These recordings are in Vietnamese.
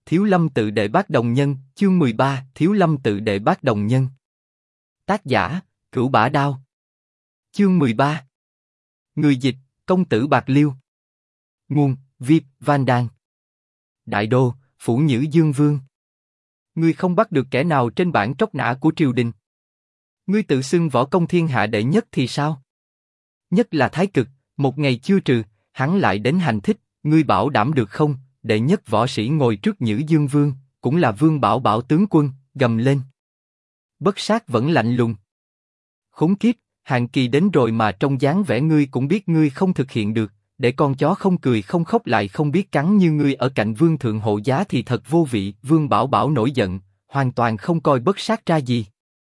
Thiếu Lâm tự đệ bát đồng nhân, chương 13, Thiếu Lâm tự đệ bát đồng nhân. Tác giả, Cửu Bả Đao. Chương 13. Người dịch, Công tử Bạc Liêu. Nguồn, Viết, Van Đan. Đại đô, Phủ Nhữ Dương Vương. Ngươi không bắt được kẻ nào trên bảng tróc nã của triều đình. Ngươi tự xưng võ công thiên hạ đệ nhất thì sao? Nhất là Thái Cực, một ngày chưa trừ, hắn lại đến hành thích, ngươi bảo đảm được không? Đệ nhất võ sĩ ngồi trước Nhữ Dương Vương, cũng là Vương Bảo Bảo tướng quân, gầm lên. Bất Sát vẫn lạnh lùng. Khốn kiếp, hạn kỳ đến rồi mà trong dáng vẻ ngươi cũng biết ngươi không thực hiện được, để con chó không cười không khóc lại không biết cắn như ngươi ở cạnh Vương thượng hộ giá thì thật vô vị. Vương Bảo Bảo nổi giận, hoàn toàn không coi Bất Sát ra gì.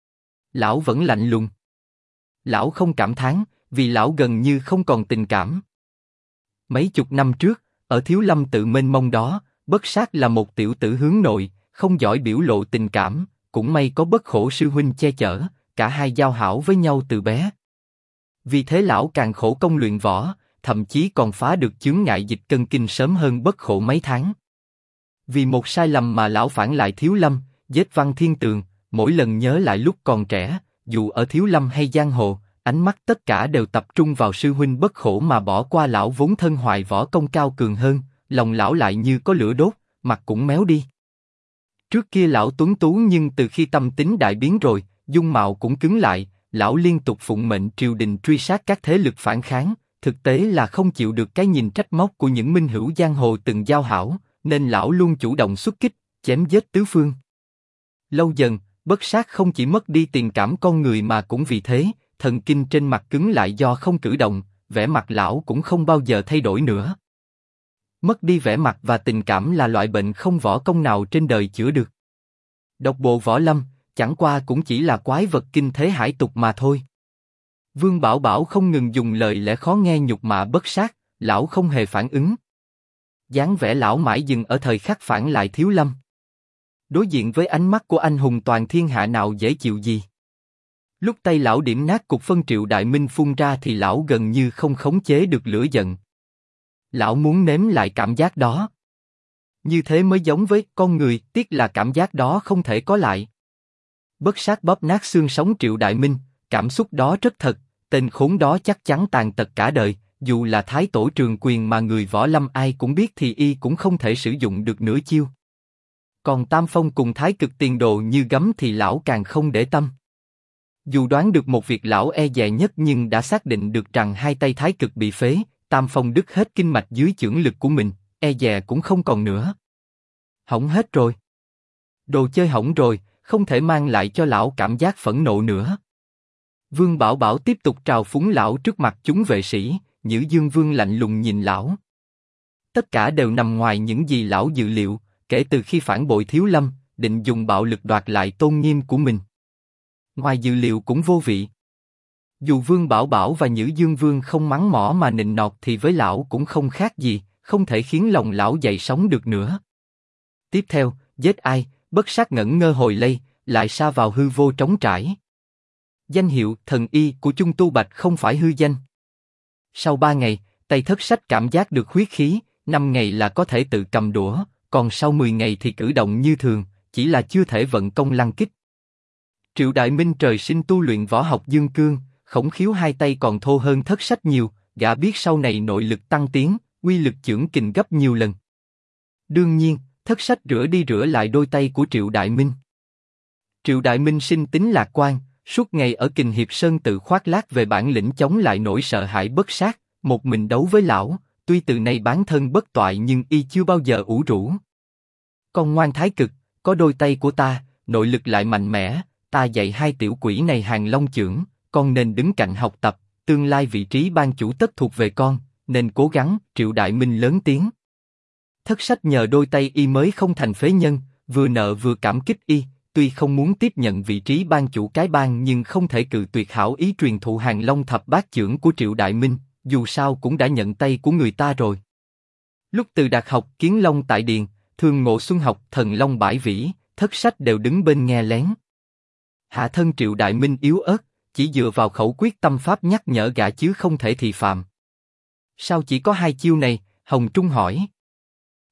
Lão vẫn lạnh lùng. Lão không cảm thán, vì lão gần như không còn tình cảm. Mấy chục năm trước, ở Thiếu Lâm tự mênh mông đó, Bất Sát là một tiểu tử hướng nội, không giỏi biểu lộ tình cảm, cũng may có Bất Khổ sư huynh che chở, cả hai giao hảo với nhau từ bé. Vì thế lão càng khổ công luyện võ, thậm chí còn phá được chướng ngại dịch cân kinh sớm hơn Bất Khổ mấy tháng. Vì một sai lầm mà lão phản lại Thiếu Lâm, giết Văn Thiên Tường, mỗi lần nhớ lại lúc còn trẻ, dù ở Thiếu Lâm hay giang hồ, ánh mắt tất cả đều tập trung vào sư huynh Bất Khổ mà bỏ qua lão vốn thân hoài võ công cao cường hơn, lòng lão lại như có lửa đốt, mặt cũng méo đi. Trước kia lão tuấn tú nhưng từ khi tâm tính đại biến rồi, dung mạo cũng cứng lại, lão liên tục phụng mệnh triều đình truy sát các thế lực phản kháng, thực tế là không chịu được cái nhìn trách móc của những minh hữu giang hồ từng giao hảo, nên lão luôn chủ động xuất kích, chém giết tứ phương. Lâu dần, Bất Sát không chỉ mất đi tình cảm con người mà cũng vì thế, thần kinh trên mặt cứng lại do không cử động, vẻ mặt lão cũng không bao giờ thay đổi nữa. Mất đi vẻ mặt và tình cảm là loại bệnh không võ công nào trên đời chữa được. Độc bộ võ lâm, chẳng qua cũng chỉ là quái vật kinh thế hải tục mà thôi. Vương Bảo Bảo không ngừng dùng lời lẽ khó nghe nhục mạ Bất Sát, lão không hề phản ứng. Dáng vẻ lão mãi dừng ở thời khắc phản lại Thiếu Lâm. Đối diện với ánh mắt của anh hùng toàn thiên hạ nào dễ chịu gì. Lúc tay lão điểm nát cục phân Triệu Đại Minh phun ra thì lão gần như không khống chế được lửa giận. Lão muốn nếm lại cảm giác đó. Như thế mới giống với con người, tiếc là cảm giác đó không thể có lại. Bất Sát bóp nát xương sống Triệu Đại Minh, cảm xúc đó rất thật, tên khốn đó chắc chắn tàn tật cả đời, dù là Thái Tổ Trường Quyền mà người võ lâm ai cũng biết thì y cũng không thể sử dụng được nửa chiêu. Còn Tam Phong cùng Thái Cực tiền đồ như gấm thì lão càng không để tâm. Dù đoán được một việc lão e dè nhất nhưng đã xác định được rằng hai tay Thái Cực bị phế, Tam Phong đứt hết kinh mạch dưới chưởng lực của mình, e dè cũng không còn nữa. Hỏng hết rồi. Đồ chơi hỏng rồi, không thể mang lại cho lão cảm giác phẫn nộ nữa. Vương Bảo Bảo tiếp tục trào phúng lão trước mặt chúng vệ sĩ, Nhữ Dương Vương lạnh lùng nhìn lão. Tất cả đều nằm ngoài những gì lão dự liệu, kể từ khi phản bội Thiếu Lâm, định dùng bạo lực đoạt lại tôn nghiêm của mình. Ngoài dự liệu cũng vô vị. Dù Vương Bảo Bảo và Nhữ Dương Vương không mắng mỏ mà nịnh nọt thì với lão cũng không khác gì, không thể khiến lòng lão dậy sóng được nữa. Tiếp theo, giết ai? Bất Sát ngẩn ngơ hồi lây, lại sa vào hư vô trống trải. Danh hiệu thần y của Chung Tu Bạch không phải hư danh. Sau 3 ngày, tay Thất Sách cảm giác được huyết khí, 5 ngày là có thể tự cầm đũa, còn sau 10 ngày thì cử động như thường, chỉ là chưa thể vận công lăng kích. Triệu Đại Minh trời sinh tu luyện võ học dương cương, Khổng Khiếu hai tay còn thô hơn Thất Sách nhiều, gã biết sau này nội lực tăng tiến, uy lực chưởng kình gấp nhiều lần. Đương nhiên, Thất Sách rửa đi rửa lại đôi tay của Triệu Đại Minh. Triệu Đại Minh sinh tính lạc quan, suốt ngày ở Kình Hiệp Sơn tự khoác lác về bản lĩnh chống lại nỗi sợ hãi Bất Sát, một mình đấu với lão, tuy từ nay bán thân bất toại nhưng y chưa bao giờ ủ rũ. Con ngoan Thái Cực, có đôi tay của ta, nội lực lại mạnh mẽ, ta dạy hai tiểu quỷ này Hàng Long chưởng, con nên đứng cạnh học tập, tương lai vị trí ban chủ tất thuộc về con, nên cố gắng. Triệu Đại Minh lớn tiếng. Thất Sách nhờ đôi tay y mới không thành phế nhân, vừa nợ vừa cảm kích y, tuy không muốn tiếp nhận vị trí ban chủ cái bang nhưng không thể cự tuyệt hảo ý truyền thụ Hàng Long thập bát chưởng của Triệu Đại Minh, dù sao cũng đã nhận tay của người ta rồi. Lúc Từ Đạt học Kiến Long tại Điền, Thường Ngộ Xuân học Thần Long bãi vĩ, Thất Sách đều đứng bên nghe lén. Hạ thân Triệu Đại Minh yếu ớt, chỉ dựa vào khẩu quyết tâm pháp nhắc nhở gã chứ không thể thị phạm. Sao chỉ có 2 chiêu này? Hồng Trung hỏi.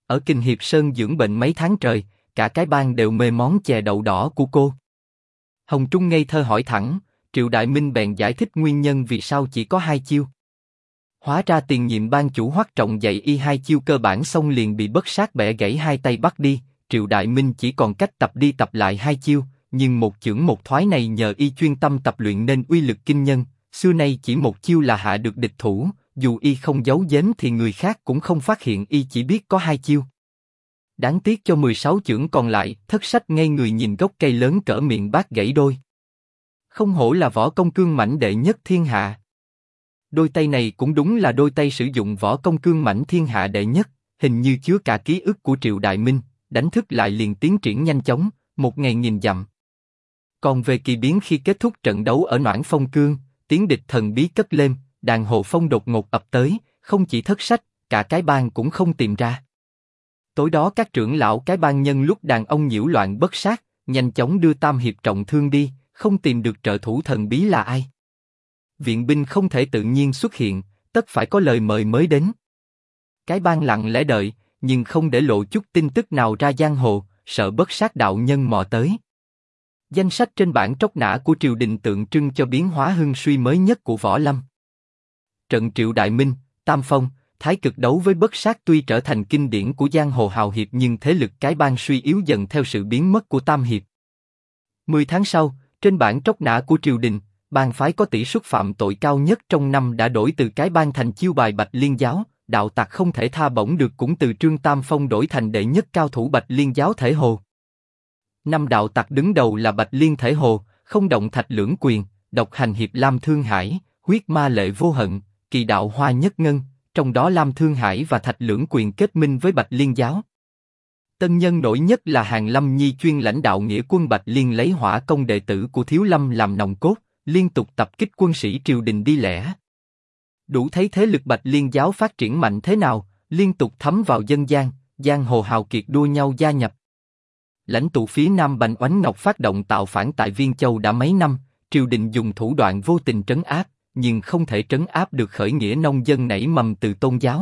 ở Kình Hiệp Sơn dưỡng bệnh mấy tháng trời, cả cái bang đều mê món chè đậu đỏ của cô. Hồng Trung ngây thơ hỏi thẳng, Triệu Đại Minh bèn giải thích nguyên nhân vì sao chỉ có 2 chiêu. Hóa ra tiền nhiệm ban chủ Hoắc Trọng dạy y 2 chiêu cơ bản xong liền bị Bất Sát bẻ gãy 2 tay bắt đi, Triệu Đại Minh chỉ còn cách tập đi tập lại 2 chiêu, nhưng một chưởng một thoái này nhờ y chuyên tâm tập luyện nên uy lực kinh nhân, xưa nay chỉ một chiêu là hạ được địch thủ, dù y không giấu giếm thì người khác cũng không phát hiện y chỉ biết có 2 chiêu. Đáng tiếc cho 16 chưởng còn lại, Thất Sách ngây người nhìn gốc cây lớn cỡ miệng bát gãy đôi. Không hổ là võ công cương mãnh đệ nhất thiên hạ. Đôi tay này cũng đúng là đôi tay sử dụng võ công cương mãnh thiên hạ đệ nhất, hình như chứa cả ký ức của Triệu Đại Minh, đánh thức lại liền tiến triển nhanh chóng, 1.000 dặm. Còn về kỳ biến khi kết thúc trận đấu ở Noãn Phong Cương, tiếng địch thần bí cất lên, đàn hộ phong đột ngột ập tới, không chỉ Thất Sách, cả cái bang cũng không tìm ra. Tối đó các trưởng lão cái bang nhân lúc đàn ông nhiễu loạn Bất Sát, nhanh chóng đưa Tam Hiệp trọng thương đi, không tìm được trợ thủ thần bí là ai. Viện binh không thể tự nhiên xuất hiện, tất phải có lời mời mới đến. Cái bang lặng lẽ đợi, nhưng không để lộ chút tin tức nào ra giang hồ, sợ Bất Sát đạo nhân mò tới. Danh sách trên bảng tróc nã của triều đình tượng trưng cho biến hóa hưng suy mới nhất của võ lâm. Trận Triệu Đại Minh, Tam Phong, Thái Cực đấu với Bất Sát tuy trở thành kinh điển của giang hồ hào hiệp nhưng thế lực cái bang suy yếu dần theo sự biến mất của Tam Hiệp. 10 tháng sau, trên bảng tróc nã của triều đình, bang phái có tỷ suất phạm tội cao nhất trong năm đã đổi từ cái bang thành chiêu bài Bạch Liên Giáo, đạo tặc không thể tha bổng được cũng từ Trương Tam Phong đổi thành đệ nhất cao thủ Bạch Liên Giáo Thể Hồ. Năm đạo tặc đứng đầu là Bạch Liên Thể Hồ, Không Động Thạch Lưỡng Quyền, Độc Hành Hiệp Lam Thương Hải, Huyết Ma Lệ Vô Hận, Kỳ Đạo Hoa Nhất Ngân, trong đó Lam Thương Hải và Thạch Lưỡng Quyền kết minh với Bạch Liên Giáo. Tân nhân nổi nhất là Hàn Lâm Nhi chuyên lãnh đạo nghĩa quân Bạch Liên lấy hỏa công đệ tử của Thiếu Lâm làm nòng cốt, liên tục tập kích quân sĩ triều đình đi lẻ. Đủ thấy thế lực Bạch Liên Giáo phát triển mạnh thế nào, liên tục thấm vào dân gian, giang hồ hào kiệt đua nhau gia nhập. Lãnh tụ phía Nam Bành Oánh Ngọc phát động tạo phản tại Viên Châu đã mấy năm, triều đình dùng thủ đoạn vô tình trấn áp, nhưng không thể trấn áp được khởi nghĩa nông dân nảy mầm từ tôn giáo.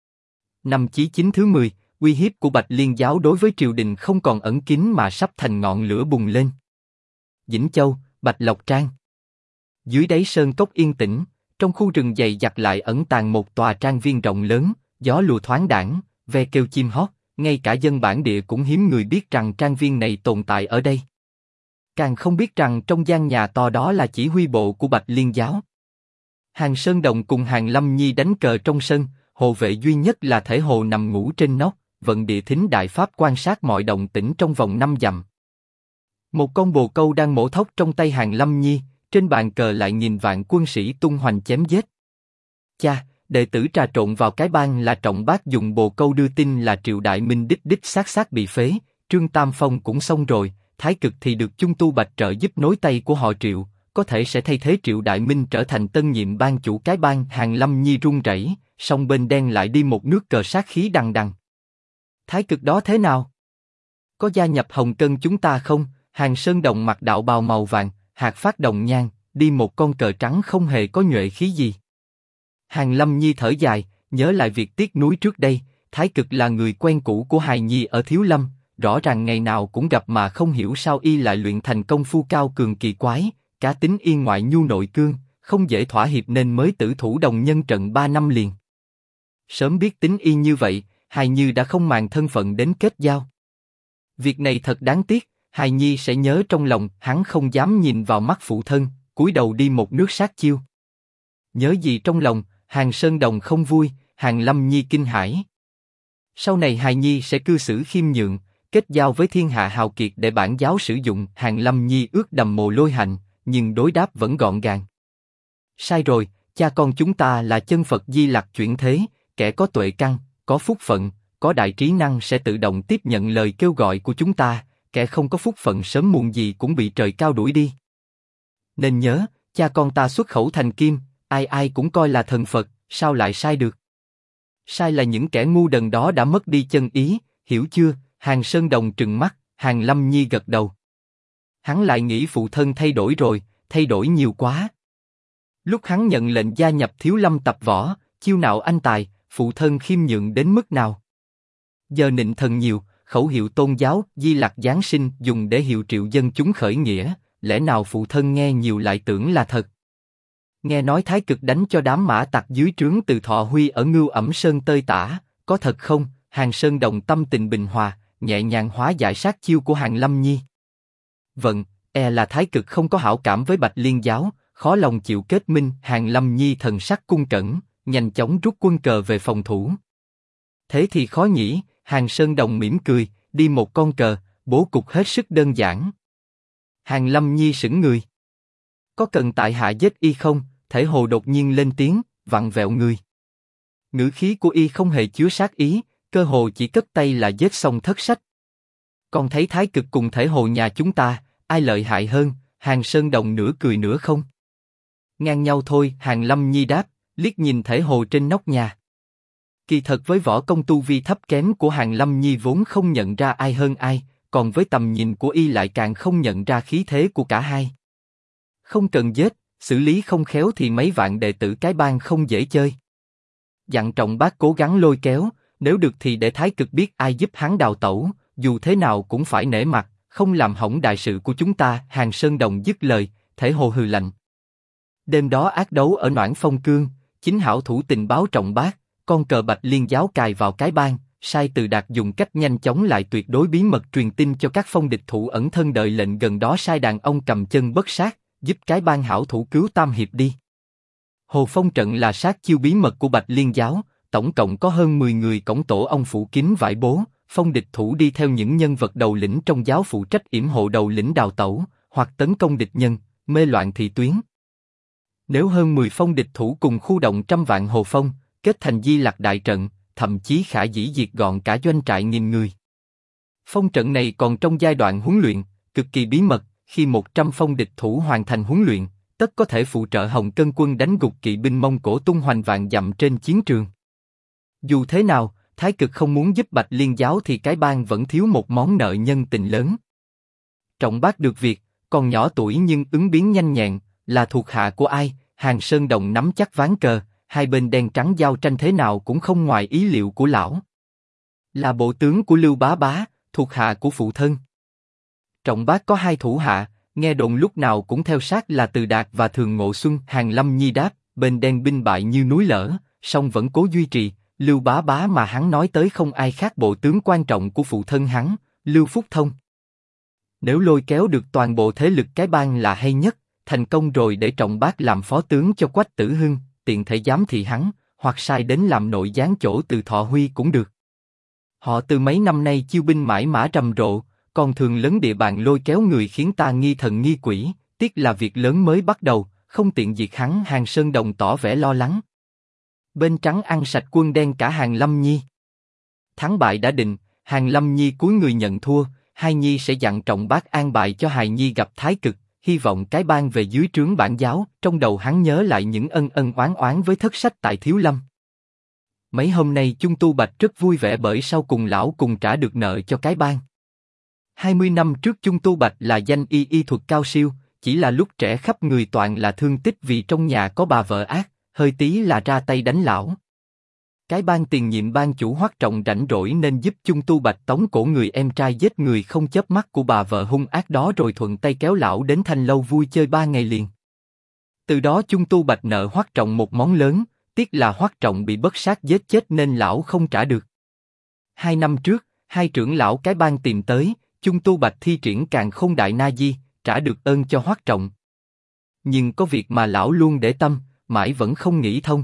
Năm Chí Chính thứ 10, uy hiếp của Bạch Liên Giáo đối với triều đình không còn ẩn kín mà sắp thành ngọn lửa bùng lên. Vĩnh Châu, Bạch Lộc Trang. Dưới đáy sơn cốc yên tĩnh, trong khu rừng dày đặc lại ẩn tàng một tòa trang viên rộng lớn, gió lùa thoáng đãng, ve kêu chim hót, ngay cả dân bản địa cũng hiếm người biết rằng trang viên này tồn tại ở đây. Càng không biết rằng trong gian nhà to đó là chỉ huy bộ của Bạch Liên Giáo. Hàn Sơn Đồng cùng Hàn Lâm Nhi đánh cờ trong sân, hộ vệ duy nhất là Thể Hồ nằm ngủ trên nóc, vận địa thính đại pháp quan sát mọi động tĩnh trong vòng 5 dặm. Một con bồ câu đang mổ thóc trong tay Hàn Lâm Nhi, trên bàn cờ lại nghìn vạn quân sĩ tung hoành chém giết. Cha, đệ tử trà trộn vào cái bang là Trọng Bác dùng bồ câu đưa tin là Triệu Đại Minh đích xác bị phế, Trương Tam Phong cũng xong rồi, Thái Cực thì được Chung Tu Bạch trợ giúp nối tay của họ Triệu, có thể sẽ thay thế Triệu Đại Minh trở thành tân nhiệm ban chủ cái bang. Hàn Lâm Nhi run rẩy, song bên đen lại đi một nước cờ sát khí đằng đằng. Thái Cực đó thế nào? Có gia nhập Hồng Cân chúng ta không? Hàn Sơn Đồng mặc đạo bào màu vàng, hạt phát đồng nhan, đi một con cờ trắng không hề có nhuệ khí gì. Hàn Lâm Nhi thở dài, nhớ lại việc tiếc nuối trước đây, Thái Cực là người quen cũ của hài nhi ở Thiếu Lâm, rõ ràng ngày nào cũng gặp mà không hiểu sao y lại luyện thành công phu cao cường kỳ quái, cá tính yên ngoại nhu nội cương, không dễ thỏa hiệp nên mới tử thủ đồng nhân trận 3 năm liền. Sớm biết tính y như vậy, hài nhi đã không màng thân phận đến kết giao. Việc này thật đáng tiếc, hài nhi sẽ nhớ trong lòng. Hắn không dám nhìn vào mắt phụ thân, cúi đầu đi một nước sát chiêu. Nhớ gì trong lòng? Hàn Sơn Đồng không vui, Hàn Lâm Nhi kinh hãi. Sau này hài nhi sẽ cư xử khiêm nhượng, kết giao với thiên hạ hào kiệt để bản giáo sử dụng. Hàn Lâm Nhi ướt đầm mồ lôi hạnh, nhưng đối đáp vẫn gọn gàng. Sai rồi, cha con chúng ta là chân Phật Di Lặc chuyển thế, kẻ có tuệ căn, có phúc phận, có đại trí năng sẽ tự động tiếp nhận lời kêu gọi của chúng ta, kẻ không có phúc phận sớm muộn gì cũng bị trời cao đuổi đi. Nên nhớ, cha con ta xuất khẩu thành kim, ai ai cũng coi là thần Phật, sao lại sai được? Sai là những kẻ ngu đần đó đã mất đi chân ý, hiểu chưa? Hàn Sơn Đồng trừng mắt, Hàn Lâm Nhi gật đầu. Hắn lại nghĩ phụ thân thay đổi rồi, thay đổi nhiều quá. Lúc hắn nhận lệnh gia nhập Thiếu Lâm tập võ, chiêu nào anh tài, phụ thân khiêm nhượng đến mức nào? Giờ nịnh thần nhiều, khẩu hiệu tôn giáo Di Lặc Giáng sinh dùng để hiệu triệu dân chúng khởi nghĩa, lẽ nào phụ thân nghe nhiều lại tưởng là thật? Nghe nói Thái Cực đánh cho đám mã tặc dưới trướng Từ Thọ Huy ở Ngưu Ẩm Sơn tơi tả, có thật không? Hàn Sơn Đồng tâm tình bình hòa, nhẹ nhàng hóa giải sát chiêu của Hàn Lâm Nhi. Vâng, là Thái Cực không có hảo cảm với Bạch Liên giáo, khó lòng chịu kết minh. Hàn Lâm Nhi thần sắc cung cẩn, nhanh chóng rút quân cờ về phòng thủ. Thế thì khó nhỉ? Hàn Sơn Đồng mỉm cười, đi một con cờ, bố cục hết sức đơn giản. Hàn Lâm Nhi sững người. Có cần tại hạ giết y không? Thể Hồ đột nhiên lên tiếng, vặn vẹo người. Ngữ khí của y không hề chứa sát ý, cơ hồ chỉ cất tay là giết xong thất sách. Con thấy Thái Cực cùng Thể Hồ nhà chúng ta, ai lợi hại hơn? Hàn Sơn Đồng nửa cười nửa không. Ngang nhau thôi, Hàn Lâm Nhi đáp, liếc nhìn Thể Hồ trên nóc nhà. Kỳ thật với võ công tu vi thấp kém của Hàn Lâm Nhi vốn không nhận ra ai hơn ai, còn với tầm nhìn của y lại càng không nhận ra khí thế của cả hai. Không cần giết, xử lý không khéo thì mấy vạn đệ tử cái bang không dễ chơi. Dặn Trọng Bác cố gắng lôi kéo, nếu được thì để Thái Cực biết ai giúp hắn đào tẩu, dù thế nào cũng phải nể mặt, không làm hỏng đại sự của chúng ta. Hàn Sơn Đồng dứt lời, Thể Hồ hừ lạnh. Đêm đó ác đấu ở Noãn Phong Cương, chính hảo thủ tình báo Trọng Bác, con cờ Bạch Liên giáo cài vào cái bang, sai Từ Đạt dùng cách nhanh chóng lại tuyệt đối bí mật truyền tin cho các phong địch thủ ẩn thân đợi lệnh, gần đó sai đàn ông cầm chân bất sát, giúp cái bang hảo thủ cứu Tam Hiệp đi. Hồ Phong trận là sát chiêu bí mật của Bạch Liên giáo, tổng cộng có hơn 10 người cổng tổ ông phủ kín vải bố, phong địch thủ đi theo những nhân vật đầu lĩnh trong giáo phụ trách yểm hộ đầu lĩnh đào tẩu, hoặc tấn công địch nhân, mê loạn thị tuyến. Nếu hơn 10 phong địch thủ cùng khu động trăm vạn Hồ Phong, kết thành Di Lặc đại trận, thậm chí khả dĩ diệt gọn cả doanh trại nghìn người. Phong trận này còn trong giai đoạn huấn luyện, cực kỳ bí mật, khi 100 phong địch thủ hoàn thành huấn luyện, tất có thể phụ trợ Hồng Cân quân đánh gục kỵ binh Mông Cổ tung hoành vạn dặm trên chiến trường. Dù thế nào, Thái Cực không muốn giúp Bạch Liên giáo thì cái bang vẫn thiếu một món nợ nhân tình lớn. Trọng Bác được việc, còn nhỏ tuổi nhưng ứng biến nhanh nhẹn, là thuộc hạ của ai? Hàn Sơn Đồng nắm chắc ván cờ, hai bên đen trắng giao tranh thế nào cũng không ngoài ý liệu của lão. Là bộ tướng của Lưu Bá Bá, thuộc hạ của phụ thân. Trọng Bác có hai thủ hạ, nghe đồn lúc nào cũng theo sát là Từ Đạt và Thường Ngộ Xuân. Hàn Lâm Nhi đáp, bên đen binh bại như núi lở, song vẫn cố duy trì. Lưu Bá Bá mà hắn nói tới không ai khác bộ tướng quan trọng của phụ thân hắn, Lưu Phúc Thông. Nếu lôi kéo được toàn bộ thế lực cái bang là hay nhất, thành công rồi để Trọng Bác làm phó tướng cho Quách Tử Hưng, tiện thể giám thị hắn, hoặc sai đến làm nội gián chỗ Từ Thọ Huy cũng được. Họ từ mấy năm nay chiêu binh mãi mã rầm rộ, còn thường lấn địa bàn lôi kéo người khiến ta nghi thần nghi quỷ, tiếc là việc lớn mới bắt đầu, không tiện diệt hắn. Hàn Sơn Đồng tỏ vẻ lo lắng. Bên trắng ăn sạch quân đen cả Hàn Lâm Nhi. Thắng bại đã định, Hàn Lâm Nhi cúi người nhận thua, Hai Nhi sẽ dặn Trọng Bác an bài cho Hài Nhi gặp Thái Cực, hy vọng cái bang về dưới trướng bản giáo. Trong đầu hắn nhớ lại những ân ân oán oán với thất sách tại Thiếu Lâm. Mấy hôm nay Chung Tu Bạch rất vui vẻ bởi sau cùng lão cùng trả được nợ cho cái bang. 20 năm trước Chung Tu Bạch là danh y thuật cao siêu, chỉ là lúc trẻ khắp người toàn là thương tích vì trong nhà có bà vợ ác, hơi tí là ra tay đánh lão. Cái bang tiền nhiệm ban chủ Hoắc Trọng rảnh rỗi nên giúp Chung Tu Bạch tống cổ người em trai giết người không chớp mắt của bà vợ hung ác đó, rồi thuận tay kéo lão đến Thanh Lâu vui chơi 3 ngày liền. Từ đó Chung Tu Bạch nợ Hoắc Trọng một món lớn, tiếc là Hoắc Trọng bị bất sát giết chết nên lão không trả được. 2 năm trước, hai trưởng lão cái bang tìm tới, Chung Tu Bạch thi triển Càn Khôn Đại Na Di, trả được ơn cho Hoắc Trọng. Nhưng có việc mà lão luôn để tâm, mãi vẫn không nghĩ thông.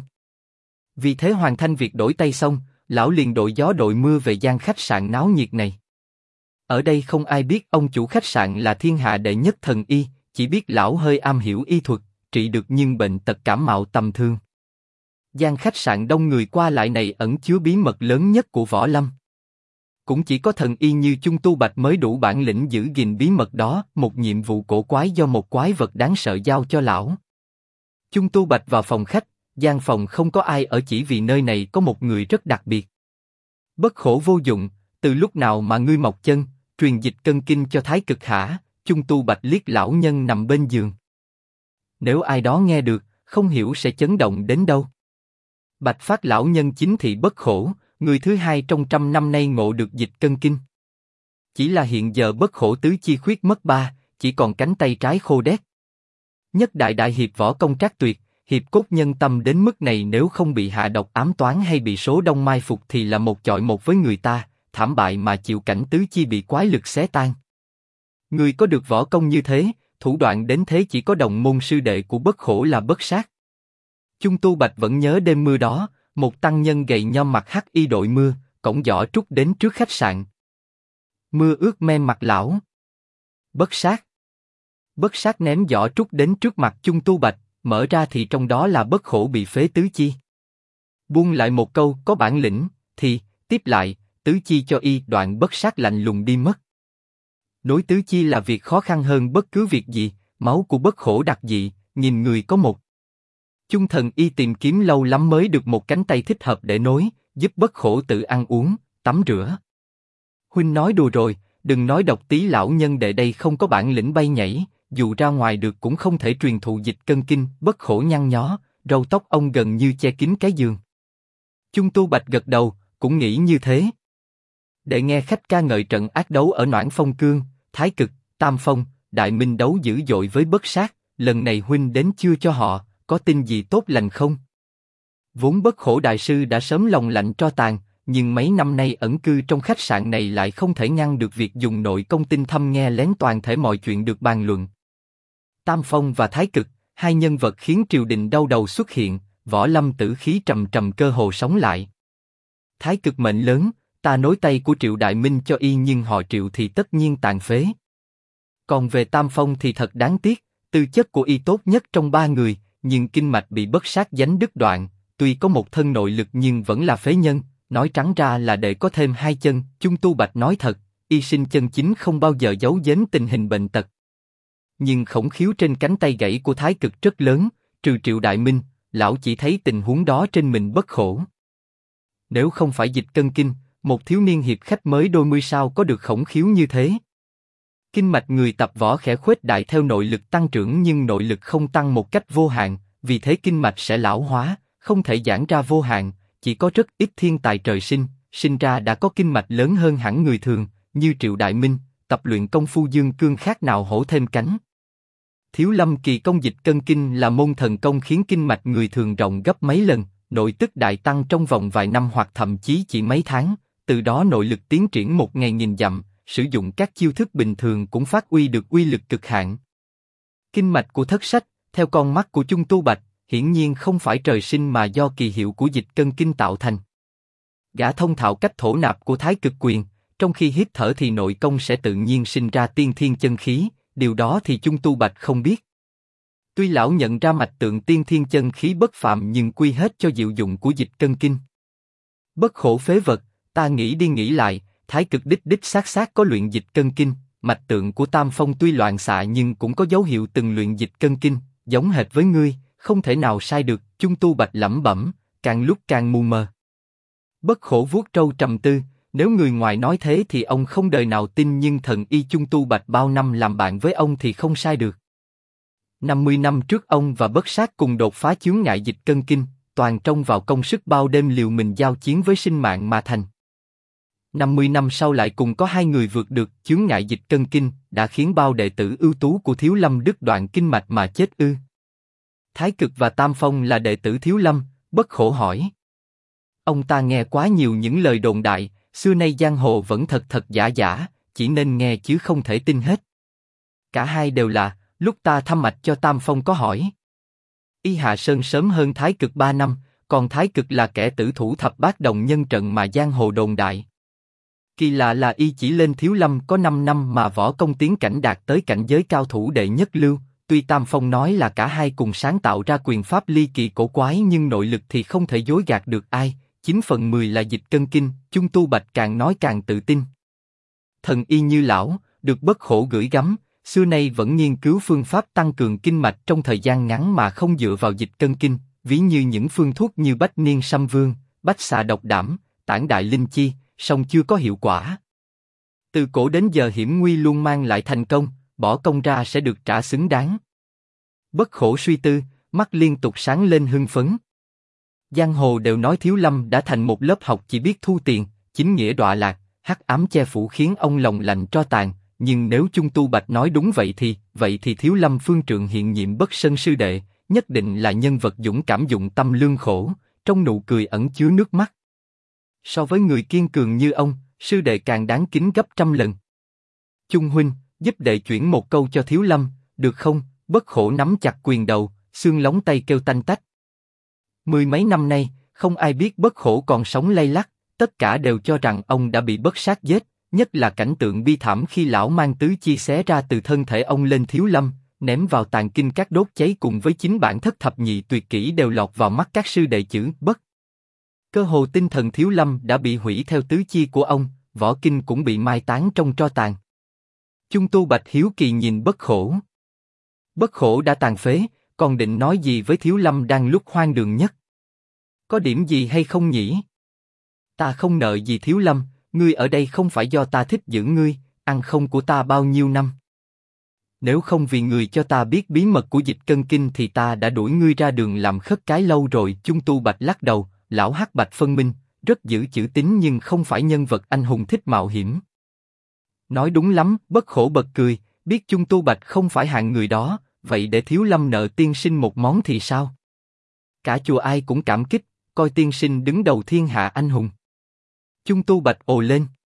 Vì thế hoàn thành việc đổi tay xong, lão liền đội gió đội mưa về gian khách sạn náo nhiệt này. Ở đây không ai biết ông chủ khách sạn là thiên hạ đệ nhất thần y, chỉ biết lão hơi am hiểu y thuật, trị được nhưng bệnh tật cảm mạo tầm thường. Gian khách sạn đông người qua lại này ẩn chứa bí mật lớn nhất của võ lâm. Cũng chỉ có thần y như Chung Tu Bạch mới đủ bản lĩnh giữ gìn bí mật đó. Một nhiệm vụ cổ quái do một quái vật đáng sợ giao cho lão. Chung Tu Bạch vào phòng khách, gian phòng không có ai ở chỉ vì nơi này có một người rất đặc biệt. Bất khổ vô dụng, từ lúc nào mà ngươi mọc chân, truyền dịch cân kinh cho Thái Cực hả? Chung Tu Bạch liếc lão nhân nằm bên giường. Nếu ai đó nghe được, không hiểu sẽ chấn động đến đâu. Bạch Phát lão nhân chính thị bất khổ, người thứ hai trong 100 năm nay ngộ được dịch cân kinh. Chỉ là hiện giờ Bất Hổ tứ chi khuyết mất 3, chỉ còn cánh tay trái khô đét. Nhất đại đại hiệp võ công trác tuyệt, hiệp cốt nhân tâm đến mức này, nếu không bị hạ độc ám toán hay bị số đông mai phục thì là một chọi một với người ta, thảm bại mà chịu cảnh tứ chi bị quái lực xé tan. Người có được võ công như thế, thủ đoạn đến thế chỉ có đồng môn sư đệ của Bất Hổ là Bất Sát. Chung Tu Bạch vẫn nhớ đêm mưa đó, một tăng nhân gầy nhom mặc hắc y đội mưa, cổng giỏ trúc đến trước khách sạn. Mưa ướt mem mặt lão. Bất Sát ném giỏ trúc đến trước mặt Chung Tu Bạch, mở ra thì trong đó là Bất Hổ bị phế tứ chi. Buông lại một câu có bản lĩnh, thì, tiếp lại, tứ chi cho y. Đoạn Bất Sát lạnh lùng đi mất. Nối tứ chi là việc khó khăn hơn bất cứ việc gì, máu của Bất Hổ đặc dị, nhìn người có một. Chung thần y tìm kiếm lâu lắm mới được một cánh tay thích hợp để nối, giúp Bất Hổ tự ăn uống, tắm rửa. Huynh nói đùa rồi, đừng nói độc tí lão nhân đệ đây không có bản lĩnh bay nhảy, dù ra ngoài được cũng không thể truyền thụ dịch cân kinh. Bất Hổ nhăn nhó, râu tóc ông gần như che kín cái giường. Chung Tu Bạch gật đầu, cũng nghĩ như thế. Để nghe khách ca ngợi trận ác đấu ở Noãn Phong Cương, Thái Cực, Tam Phong, Đại Minh đấu dữ dội với Bất Sát, lần này huynh đến chưa cho họ, có tin gì tốt lành không? Vốn Bất Hổ đại sư đã sớm lòng lạnh tro tàn, nhưng mấy năm nay ẩn cư trong khách sạn này lại không thể ngăn được việc dùng nội công tinh thâm nghe lén toàn thể mọi chuyện được bàn luận. Tam Phong và Thái Cực, hai nhân vật khiến triều đình đau đầu xuất hiện, võ lâm tử khí trầm trầm cơ hồ sống lại. Thái Cực mệnh lớn, ta nối tay của Triệu Đại Minh cho y nhưng họ Triệu thì tất nhiên tàn phế. Còn về Tam Phong thì thật đáng tiếc, tư chất của y tốt nhất trong ba người, nhưng kinh mạch bị Bất Sát giánh đứt đoạn, tuy có một thân nội lực nhưng vẫn là phế nhân, nói trắng ra là để có thêm hai chân. Chung Tu Bạch nói thật, y sinh chân chính không bao giờ giấu giếm tình hình bệnh tật. Nhưng khổng khiếu trên cánh tay gãy của Thái Cực rất lớn, trừ Triệu Đại Minh, lão chỉ thấy tình huống đó trên mình Bất Hổ. Nếu không phải dịch cân kinh, một thiếu niên hiệp khách mới đôi mươi sao có được khổng khiếu như thế. Kinh mạch người tập võ khẽ khuếch đại theo nội lực tăng trưởng nhưng nội lực không tăng một cách vô hạn, vì thế kinh mạch sẽ lão hóa, không thể giãn ra vô hạn, chỉ có rất ít thiên tài trời sinh ra đã có kinh mạch lớn hơn hẳn người thường, như Triệu Đại Minh, tập luyện công phu dương cương khác nào hổ thêm cánh. Thiếu lâm kỳ công dịch cân kinh là môn thần công khiến kinh mạch người thường rộng gấp mấy lần, nội tức đại tăng trong vòng vài năm hoặc thậm chí chỉ mấy tháng, từ đó nội lực tiến triển 1000 dặm, sử dụng các chiêu thức bình thường cũng phát huy được uy lực cực hạn. Kinh mạch của Thất Sách, theo con mắt của Chung Tu Bạch, hiển nhiên không phải trời sinh mà do kỳ hiệu của dịch cân kinh tạo thành. Gã thông thạo cách thổ nạp của Thái Cực quyền, trong khi hít thở thì nội công sẽ tự nhiên sinh ra tiên thiên chân khí, điều đó thì Chung Tu Bạch không biết. Tuy lão nhận ra mạch tượng tiên thiên chân khí bất phạm nhưng quy hết cho diệu dụng của dịch cân kinh. Bất Hổ phế vật, ta nghĩ đi nghĩ lại, Thái Cực đích xác có luyện dịch cân kinh, mạch tượng của Tam Phong tuy loạn xạ nhưng cũng có dấu hiệu từng luyện dịch cân kinh, giống hệt với ngươi, không thể nào sai được. Chung Tu Bạch lẩm bẩm, càng lúc càng mù mờ. Bất Hổ vuốt râu trầm tư, nếu người ngoài nói thế thì ông không đời nào tin nhưng thần y Chung Tu Bạch bao năm làm bạn với ông thì không sai được. 50 năm trước ông và Bất Sát cùng đột phá chướng ngại dịch cân kinh, toàn trông vào công sức bao đêm liều mình giao chiến với sinh mạng mà thành. 50 năm sau lại cùng có hai người vượt được chướng ngại dịch cân kinh, đã khiến bao đệ tử ưu tú của Thiếu Lâm đứt đoạn kinh mạch mà chết ư? Thái Cực và Tam Phong là đệ tử Thiếu Lâm. Bất Hổ hỏi. Ông ta nghe quá nhiều những lời đồn đại, xưa nay giang hồ vẫn thật giả, chỉ nên nghe chứ không thể tin hết. Cả hai đều là, lúc ta thăm mạch cho Tam Phong có hỏi. Y hạ sơn sớm hơn Thái Cực 3 năm, còn Thái Cực là kẻ tử thủ thập bát đồng nhân trận mà giang hồ đồn đại. Kỳ lạ là y chỉ lên Thiếu Lâm có 5 năm mà võ công tiến cảnh đạt tới cảnh giới cao thủ đệ nhất lưu. Tuy Tam Phong nói là cả hai cùng sáng tạo ra quyền pháp ly kỳ cổ quái nhưng nội lực thì không thể dối gạt được ai. 9/10 là dịch cân kinh. Chung Tu Bạch càng nói càng tự tin. Thần y như lão, được Bất Hổ gửi gắm, xưa nay vẫn nghiên cứu phương pháp tăng cường kinh mạch trong thời gian ngắn mà không dựa vào dịch cân kinh, ví như những phương thuốc như Bách Niên Sâm Vương, Bách Xà Độc Đảm, Tản Đại Linh Chi, song chưa có hiệu quả. Từ cổ đến giờ hiểm nguy luôn mang lại thành công, bỏ công ra sẽ được trả xứng đáng. Bất Hổ suy tư, mắt liên tục sáng lên hưng phấn. Giang hồ đều nói Thiếu Lâm đã thành một lớp học chỉ biết thu tiền, chính nghĩa đọa lạc, hắc ám che phủ khiến ông lòng lạnh tro tàn. Nhưng nếu Chung Tu Bạch nói đúng vậy thì Thiếu Lâm Phương Trượng hiện nhiệm Bất Sân sư đệ, nhất định là nhân vật dũng cảm dụng tâm lương khổ, trong nụ cười ẩn chứa nước mắt. So với người kiên cường như ông, sư đệ càng đáng kính gấp trăm lần. Chung huynh, giúp đệ chuyển một câu cho Thiếu Lâm, được không? Bất Khổ nắm chặt quyền đầu, xương lóng tay kêu tanh tách. Mười mấy năm nay, không ai biết Bất Khổ còn sống lay lắc, tất cả đều cho rằng ông đã bị Bất Sát giết, nhất là cảnh tượng bi thảm khi lão mang tứ chi xé ra từ thân thể ông lên Thiếu Lâm, ném vào tàn kinh các đốt cháy cùng với chính bản thất thập nhị tuyệt kỹ đều lọt vào mắt các sư đệ chữ Bất. Cơ hồ tinh thần Thiếu Lâm đã bị hủy theo tứ chi của ông, võ kinh cũng bị mai táng trong tro tàn. Chung Tu Bạch hiếu kỳ nhìn Bất Khổ. Bất Khổ đã tàn phế, còn định nói gì với Thiếu Lâm đang lúc hoang đường nhất? Có điểm gì hay không nhỉ? Ta không nợ gì Thiếu Lâm, ngươi ở đây không phải do ta thích giữ ngươi, ăn không của ta bao nhiêu năm. Nếu không vì người cho ta biết bí mật của Dịch Cân Kinh thì ta đã đuổi ngươi ra đường làm khất cái lâu rồi. Chung Tu Bạch lắc đầu, lão hắc bạch phân minh, rất giữ chữ tín nhưng không phải nhân vật anh hùng thích mạo hiểm. Nói đúng lắm, Bất Khổ bật cười, biết Chung Tu Bạch không phải hạng người đó, vậy để Thiếu Lâm nợ tiên sinh một món thì sao? Cả chùa ai cũng cảm kích, coi tiên sinh đứng đầu thiên hạ anh hùng. Chung Tu Bạch ồ lên.